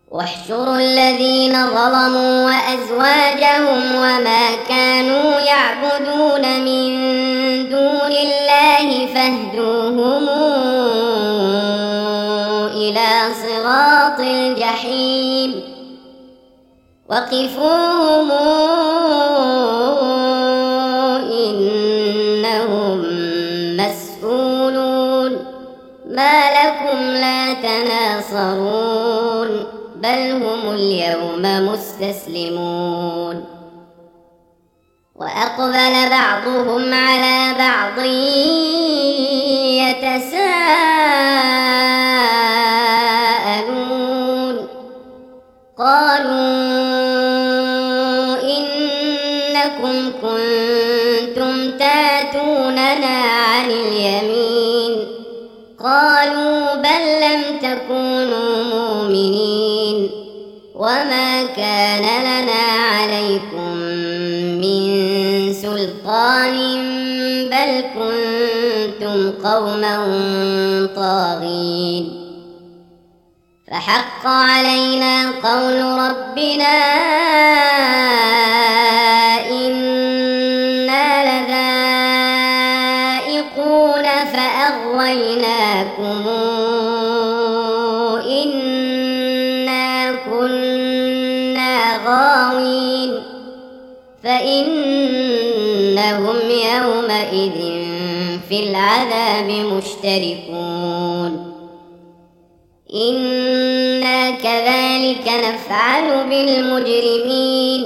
واحشروا الذين ظلموا وأزواجهم وما كانوا يعبدون من دون الله فاهدوهم إلى صراط الجحيم وقفوهم إنهم مسؤولون ما لكم لا تناصرون بل هم اليوم مستسلمون وأقبل بعضهم على بعض يتساءلون قالوا إنكم كنتم تاتوننا عن اليمين قالوا بل لم تكونوا مؤمنين وما كان لنا عليكم من سلطان بل كنتم قوما طاغين فحق علينا قول ربنا إنا لذائقون فأغويناكم إنا كنا غاوين فإنهم يومئذ في العذاب مشتركون إنا كذلك نفعل بالمجرمين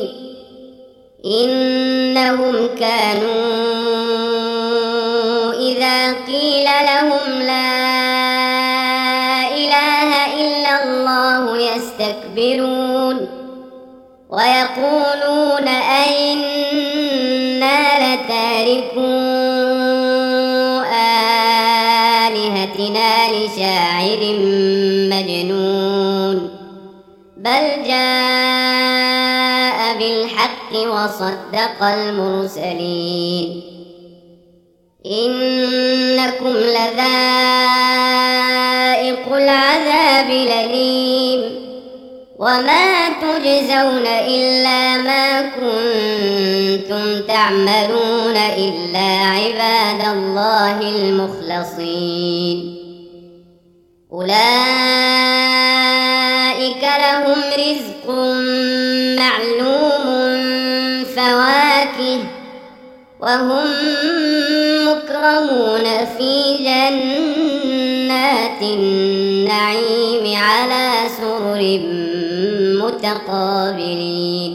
إنهم كانوا إذا قيل لهم لا إله إلا الله يستكبرون ويقولون أئنا لتاركو آلهتنا لشاعر مجنون بل جاء بالحق وصدق المرسلين إنكم لذائق العذاب الأليم وما تجزون إلا ما كنتم تعملون إلا عباد الله المخلصين أولئك لهم رزق معلوم فواكه وهم مكرمون في جنات النعيم على سرر متقابلين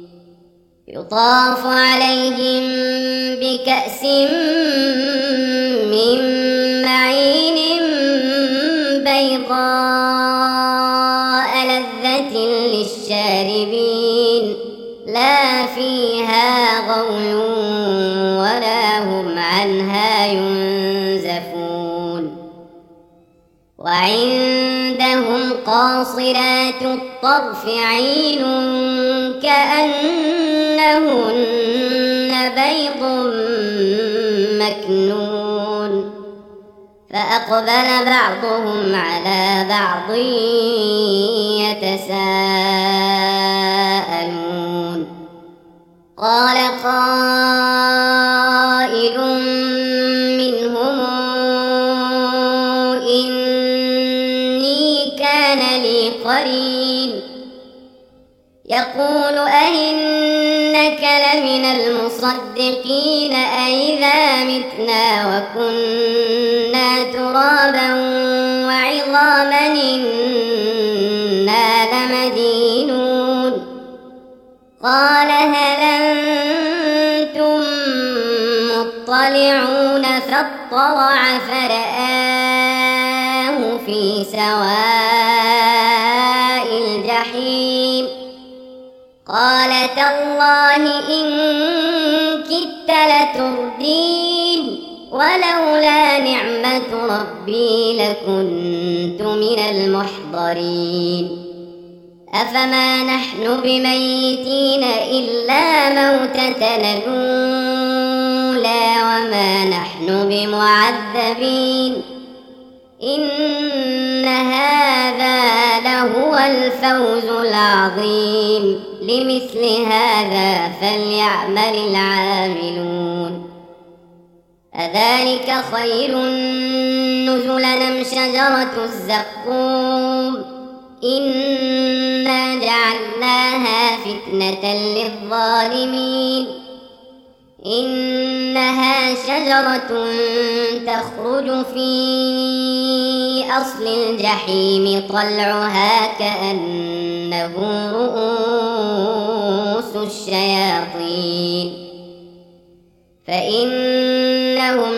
يطاف عليهم بكأس من معين بيضاء لذة للشاربين لا فيها غول ولا هم عنها ينزفون وعندهم قاصرات الطرف عين كأنهن بيض مكنون فأقبل بعضهم على بعض يتساءلون قال قائل منهم إني كان لي قرين يقول أئنك لمن المصدقين أئذا متنا وكنا ترابا وعظاما إنا لمدينون قال هل أنتم مطلعون فاطلع فرآه في سواء الجحيم قال تالله إن كدت لتردين ولولا نعمة ربي لكنت من المحضرين أفما نحن بميتين إلا موتتنا الأولى وما نحن بمعذبين إن هذا لهو الفوز العظيم لمثل هذا فليعمل العاملون أذلك خير نزلا أم شجرة الزقوم إنا جعلناها فتنة للظالمين إنها شجرة تخرج في أصل الجحيم طلعها كأنه رؤوس الشياطين فإنهم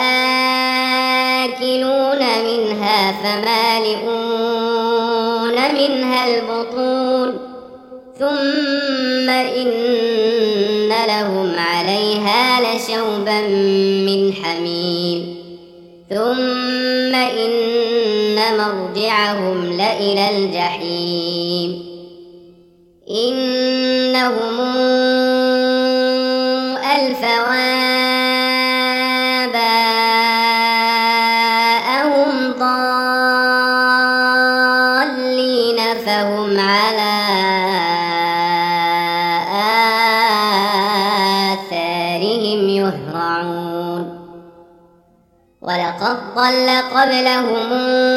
لآكلون منها فمالئون منها البطون ثم إن لهم عليها لشوبا من حميم ثم إن مرجعهم لإلى الجحيم إنهم ألفوا آباءهم ضالين فهم على آثارهم يهرعون ولقد ضل قبلهم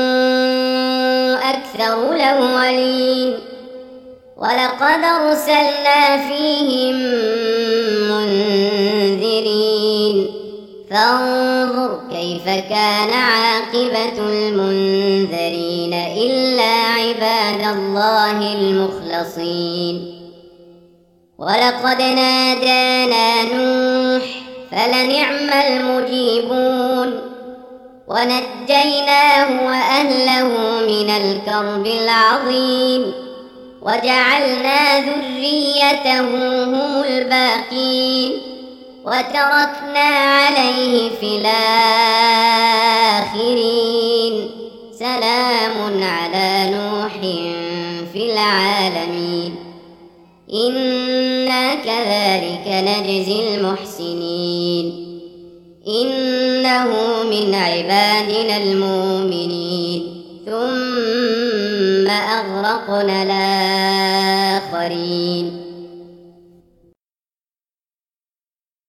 أكثر الأولين ولقد أرسلنا فيهم منذرين فانظر كيف كان عاقبة المنذرين إلا عباد الله المخلصين ولقد نادانا نوح فلنعم المجيبون ونجيناه وأهله من الكرب العظيم وجعلنا ذريته هم الباقين وتركنا عليه في الآخرين سلام على نوح في العالمين إنا كذلك نجزي المحسنين إنه من عبادنا المؤمنين ثم أغرقنا الآخرين